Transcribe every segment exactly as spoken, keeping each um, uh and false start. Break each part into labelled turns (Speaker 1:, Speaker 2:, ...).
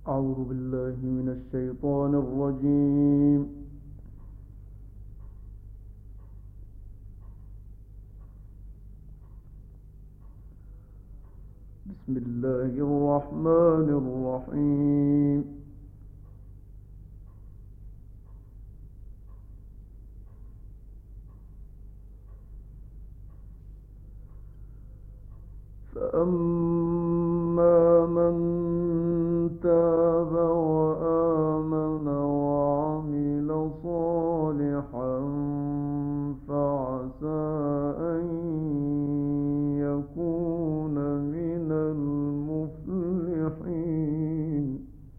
Speaker 1: أعوذ بالله من الشيطان الرجيم. بسم الله الرحمن الرحيم. فأما من تاب وآمن وعمل صالحا فعسى أن يكون من المفلحين.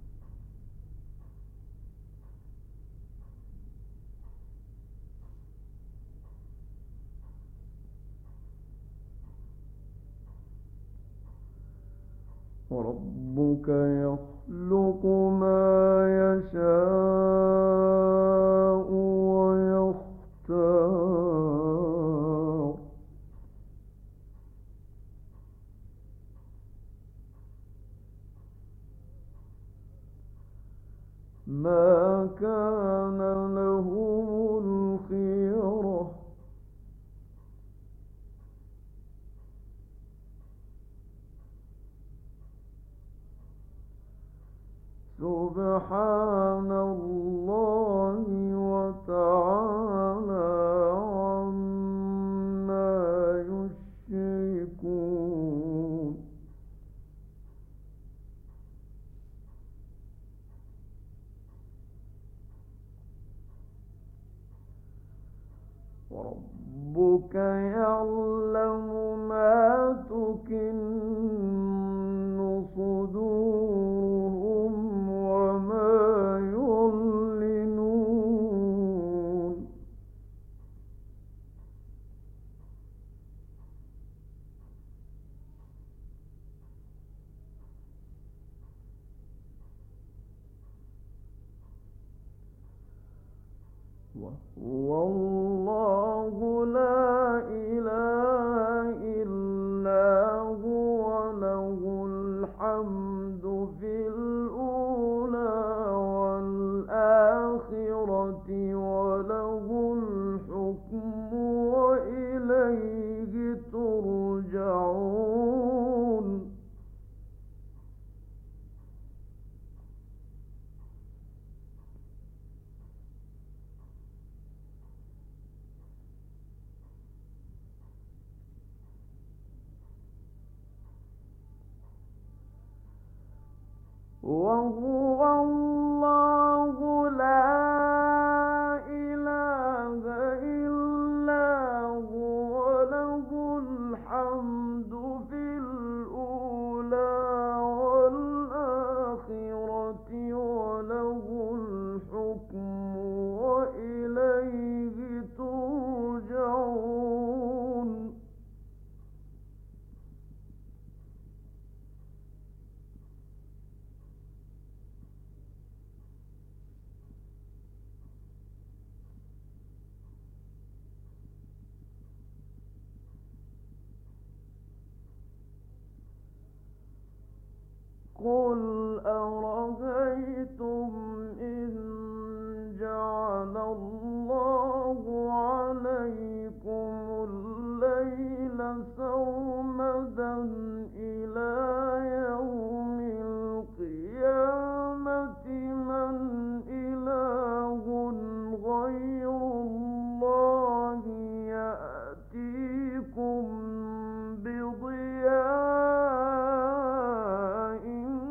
Speaker 1: وربك يخلق ما يشاء ويختار. ما كان لهم الخيرة. سبحان الله وتعالى عما يشركون. وربك يعلم ما تكن صدورهم وما يعلنون. وهو الله لا إله إلا هو له الحمد في الأولى والآخرة وله الحكم وإليه ترجعون. وهو الله لا إله إلا هو له الحمد في الأولى والآخرة وله الحكم وإليه ترجعون. قل أرأيتم إن جعل الله عليكم الليل سرمدا إلى يوم القيامة من إله غير الله يأتيكم بضياء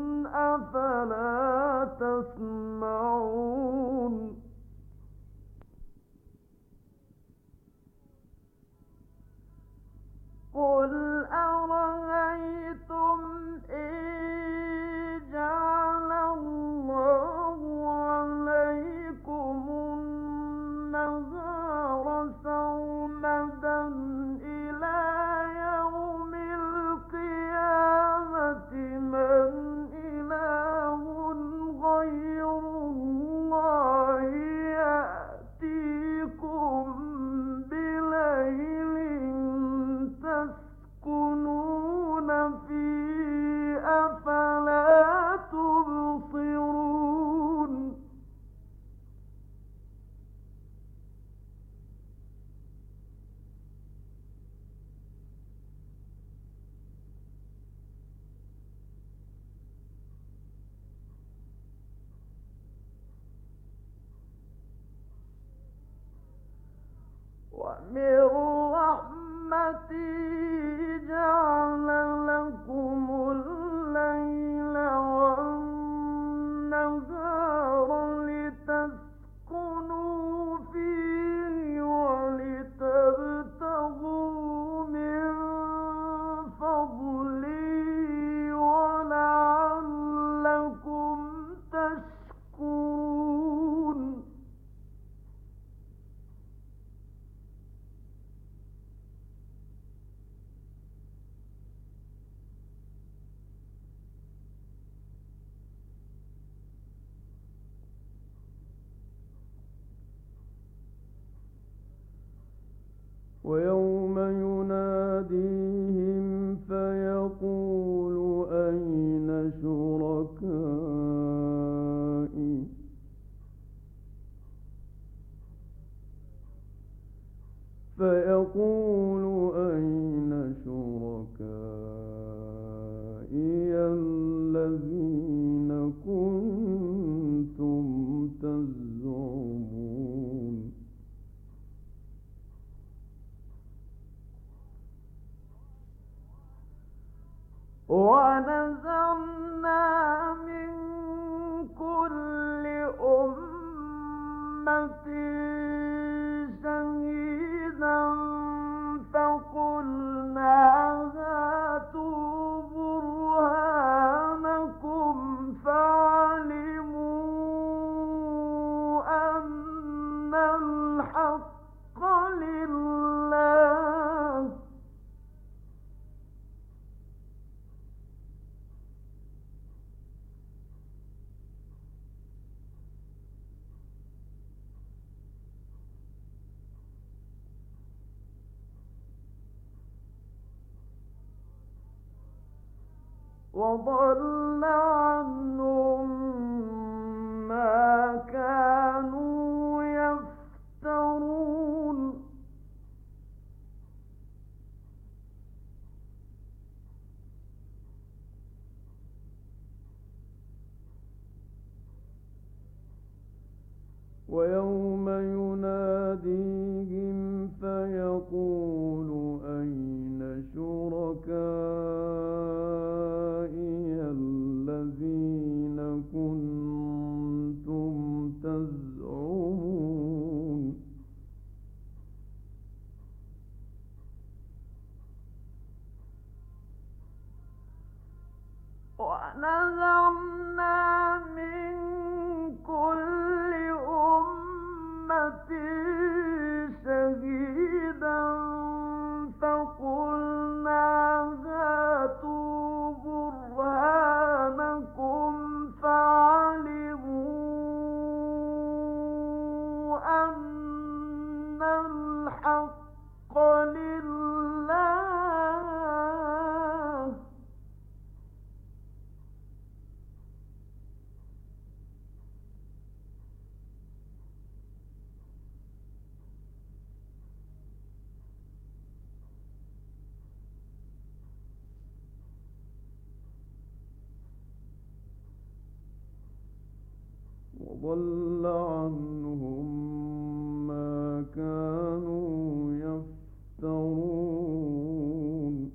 Speaker 1: أفلا تسمعون. قل أرأيتم ومن رحمته جعل لكم الليل والنهار لتسكنوا فيه ولتبتغوا من فضله ولعلكم تشكرون. ويوم يناديهم فيقول أين شركائي فيقول أين شركائي الذين كنتم تزعمون. ونزعنا من كل أمة شهيدا فقلنا هاتوا برهانكم فعلموا أن الحق لله. وضل عنهم ما كانوا يفترون. ويوم يناديهم فيقول أين شركائي الذين كنتم تزعمون. ونزعنا من كل أمة شهيدا فقلنا هاتوا برهانكم فعلموا أن الحق لله. وضل عنهم ما كانوا يفترون.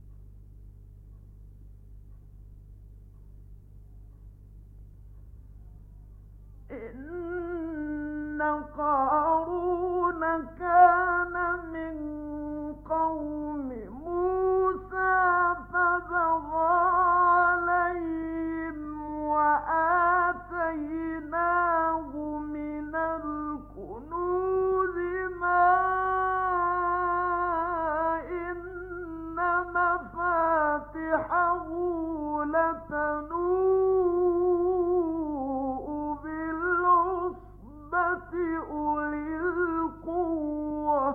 Speaker 1: إن قارون كان من قوم موسى فبغى عليهم وآتيناه من الكنوز ما إن مفاتحه لتنوء بالعصبة أولي القوة.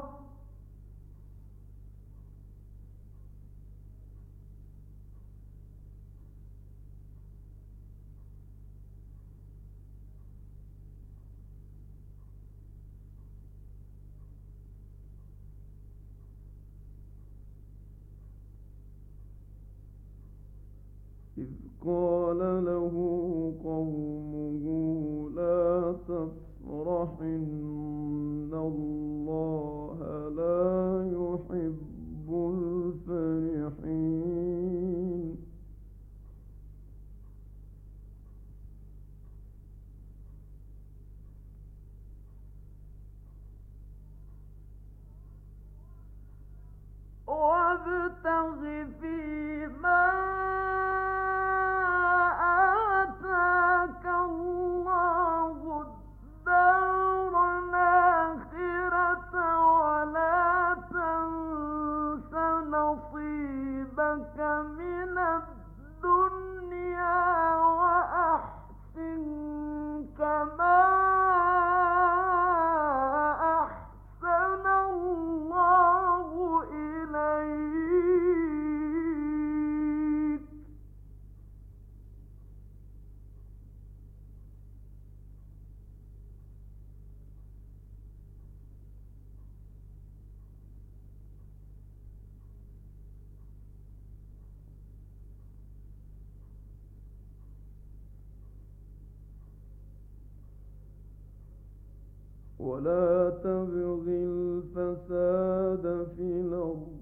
Speaker 1: إذ قال له قومه لا تفرح إن الله حين وابتغ فيما آتاك الله الدار الآخرة ولا تنس نصيبك من الدنيا وأحسن كما أحسن الله إليك ولا تبغ الفساد في الأرض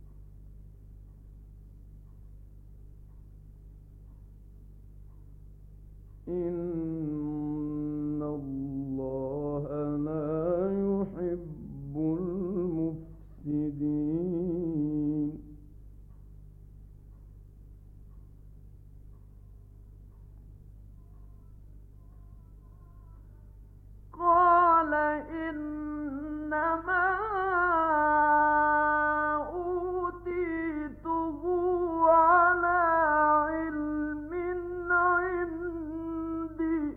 Speaker 1: إن الله لا يحب المفسدين قال إنما أوتيته على علم عندي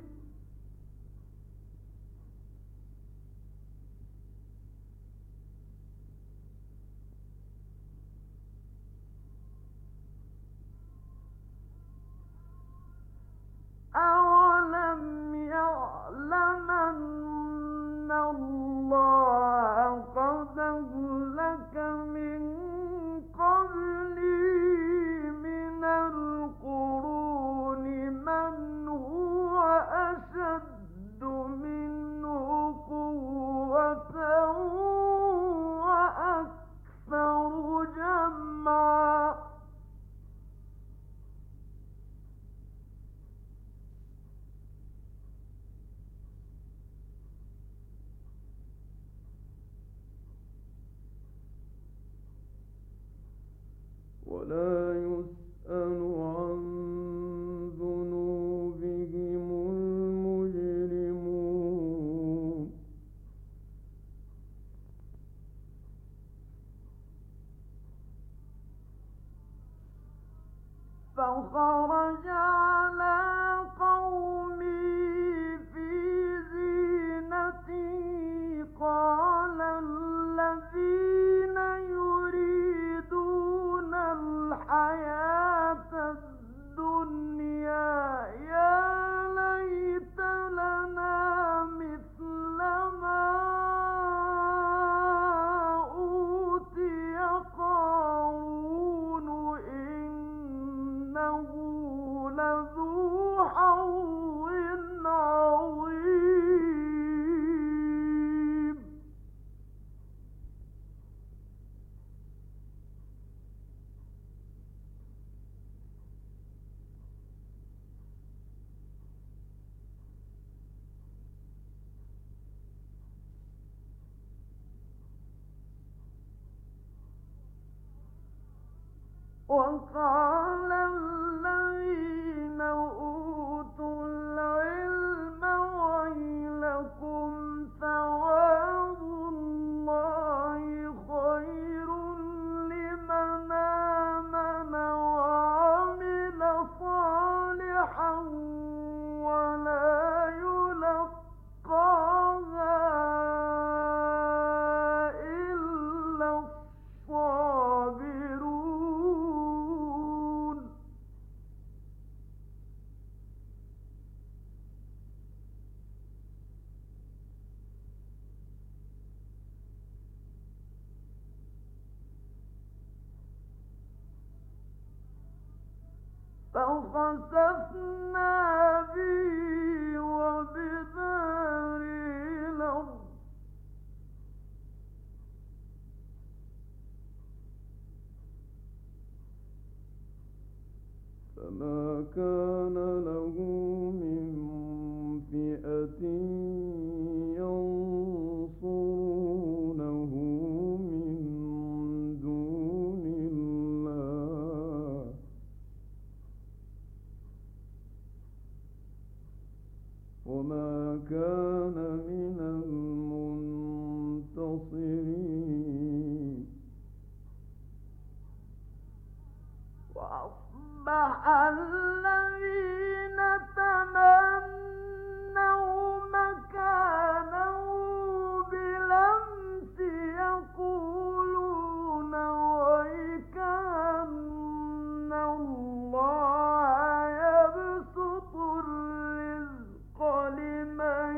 Speaker 1: أولم يعلم أن الله قد أهلك من قبله من القرون من هو أشد منه قوة وأكثر جمعا ولا يسأل عن ذنوبهم المجرمون فخرج على قومه في زينته قال الذين يريدون الحياة الدنيا يا ليت لنا مثل ما أوتي قارون إنه لذو حظ عظيم وقال الذين أوتوا العلم ويلكم ثواب الله خير لمن آمن وعمل صالحا ولا يلقاها إلا الصابرون فخسفنا به وبداره الأرض فما كان له من فئة ينصرونه من دون الله وما كان من المنتصرين. وأصبح الذين تمنوا مكانه بالأمس يقولون ويك أن الله يبسط الرزق لمن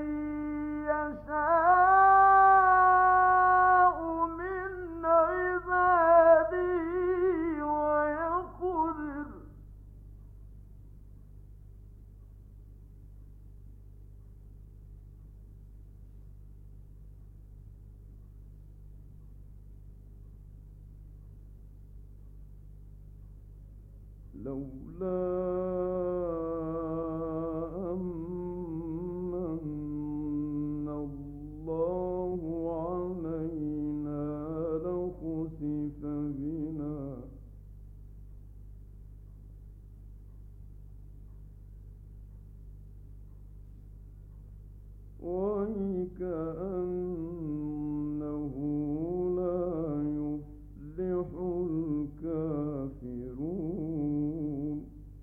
Speaker 1: يشاء من عباده ويقدر لولا أمن الله علينا لخسف بنا وكأنه لا يفلح الكافرون.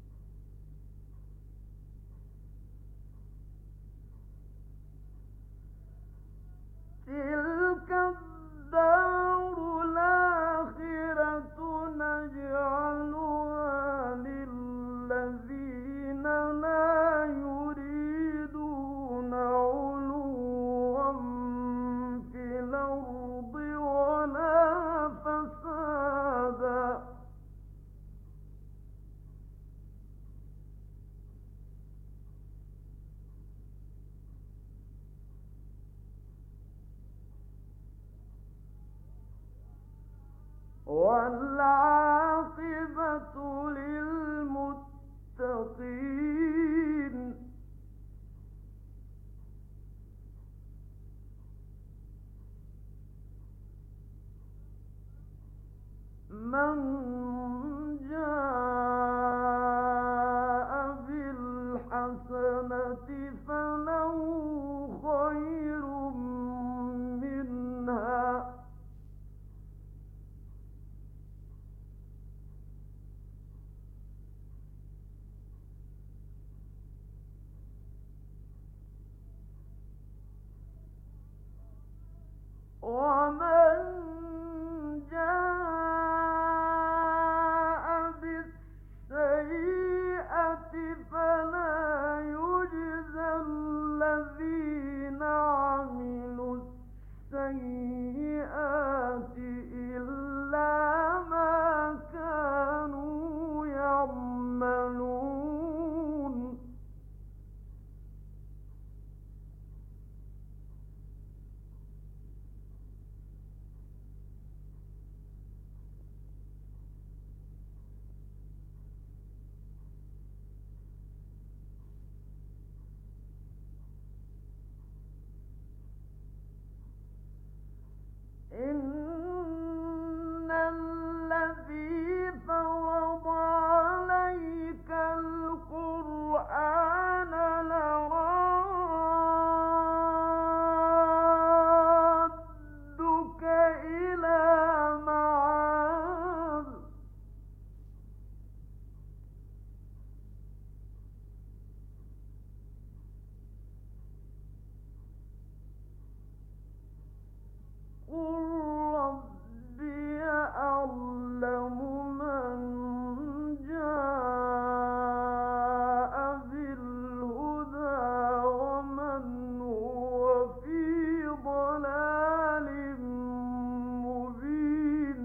Speaker 1: تلك الدار الآخرة نجعلها للذين لا يريدون علوا في الأرض ولا فسادا والعاقبة للمتقين. من جاء بالحسنة فله خير منها ومن جاء بالسيئة فلا يجزى الذين عملوا السيئات إلا ما كانوا يعملون. إن الذي فرض عليك القرآن لرادك إلى معاد قل ربي أعلم من جاء بالهدى ومن هو في ضلال مبين.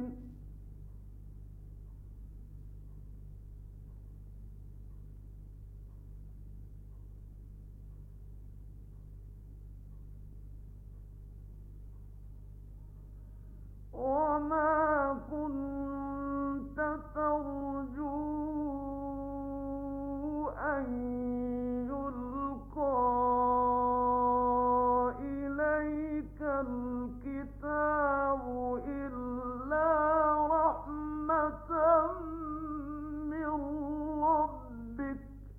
Speaker 1: وما كنت ترجو أن يلقى إليك الكتاب إلا رحمة من ربك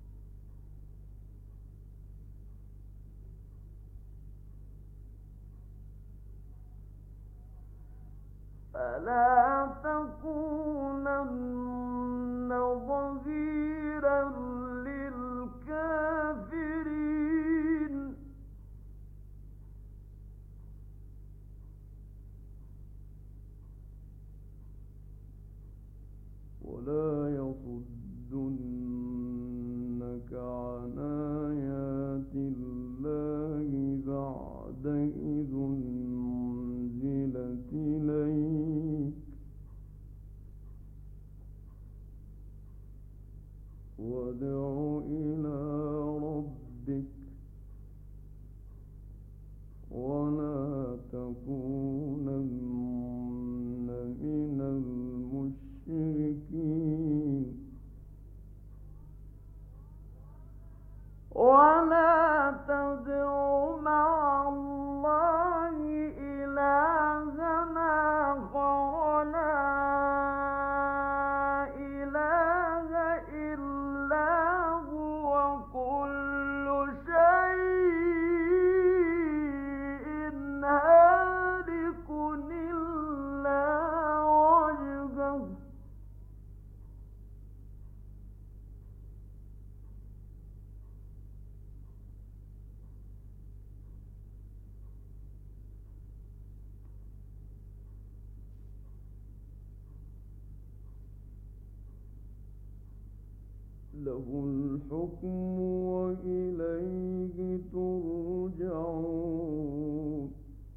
Speaker 1: فلا تكونن ظهيرا للكافرين ولا يصدنك عن آيات الله بعد إذ أنزلت إليك وادع إلى ربك ولا تكونن من المشركين ولا تدع مع الله إلهًا آخر لا إله إلا هو كل شيء هالك إلا وجهه له الحكم وإليه ترجعون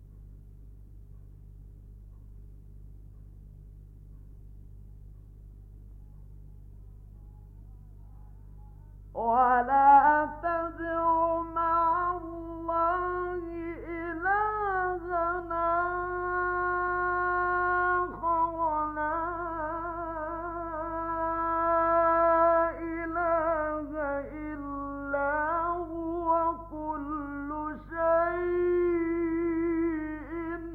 Speaker 1: ولا تدع مع الله إلهًا آخر لا إله إلا هو كل شيء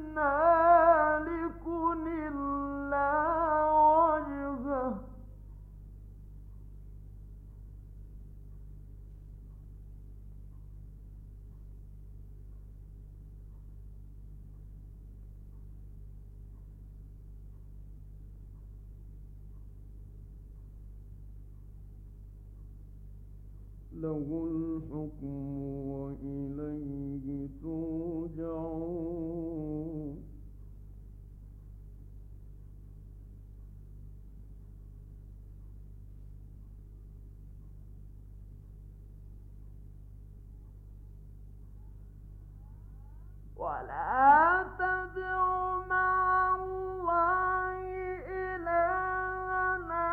Speaker 1: هالك إلا وجهه له الحكم وإليه ترجعون ولا تدع مع الله إلهًا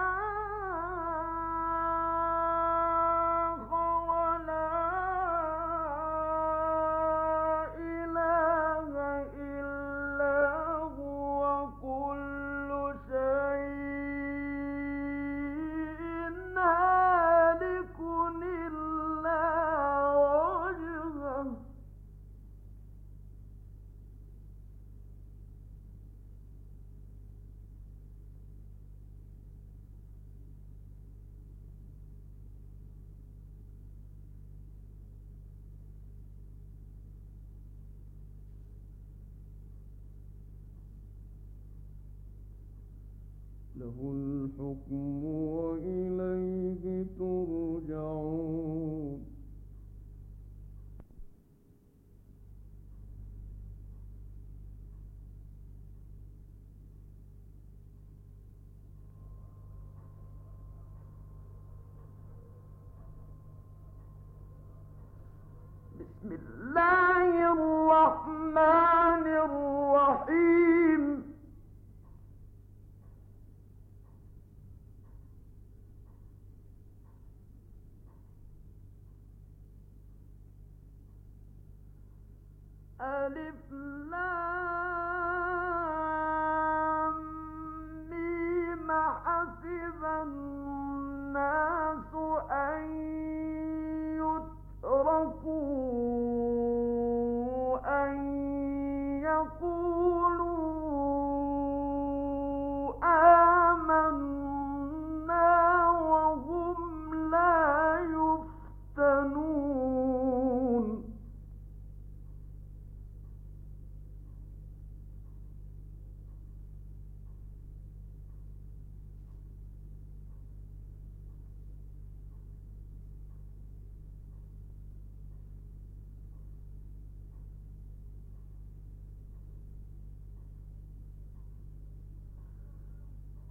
Speaker 1: آخر لا إله إلا هو كل شيء هالك إلا وجهه له الحكم وإليه ترجعون بسم الله الرحمن الرحيم ألف لام ميم حسب الناس أن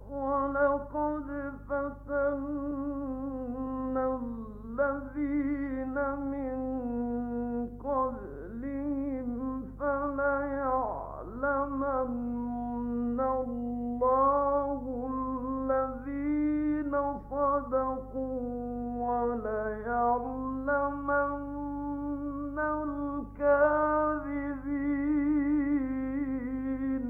Speaker 1: ولقد فتنا الذين من قبلهم فليعلمن الله الذين صدقوا وليعلمن الكاذبين.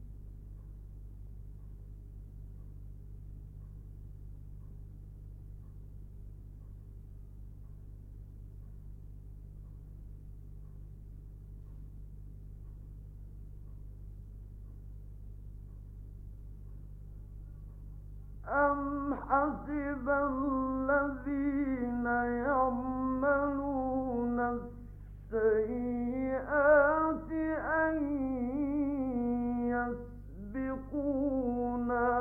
Speaker 1: أم حسب الذين يعملون السيئات أن يسبقونا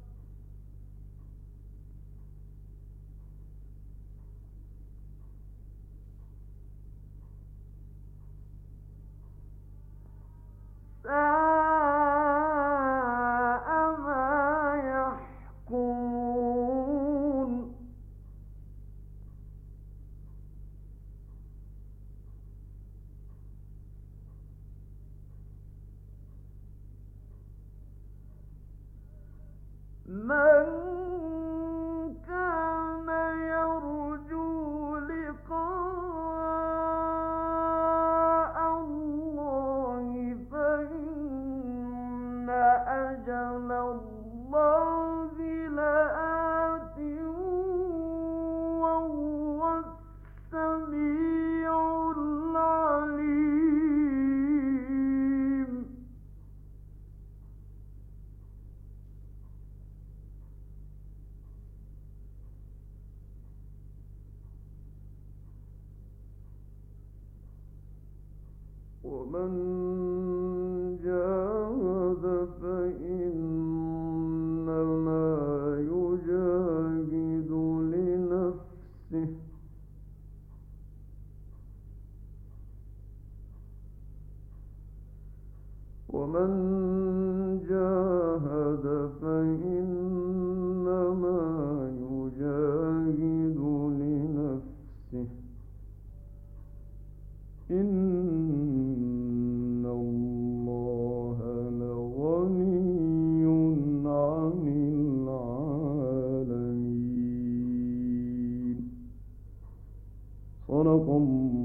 Speaker 1: ساء ما يحكمون. من كان يرجو لقاء الله فإن أجل الله لآت وهو السميع العليم. ومن جاهد فإنما يجاهد لنفسه ومن جاهد فإنما يجاهد لنفسه إن الله لغني عن العالمين. صدق الله.